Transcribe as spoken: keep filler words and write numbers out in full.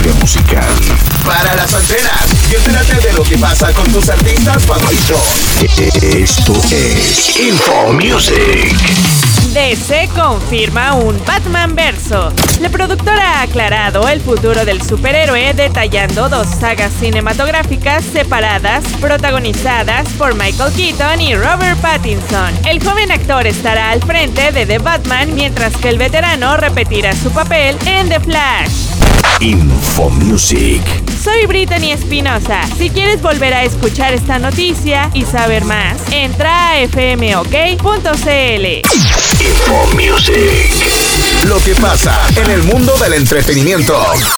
industria musical. Para las antenas y entérate de lo que pasa con tus artistas favoritos. Esto es Info Music. D C confirma un Batman verso. La productora ha aclarado el futuro del superhéroe detallando dos sagas cinematográficas separadas protagonizadas por Michael Keaton y Robert Pattinson. El joven actor estará al frente de The Batman mientras que el veterano repetirá su papel en The Flash. Info Music. Soy Brittany Espinosa. Si quieres volver a escuchar esta noticia y saber más, entra a f m o k punto c l. Info Music. Lo que pasa en el mundo del entretenimiento.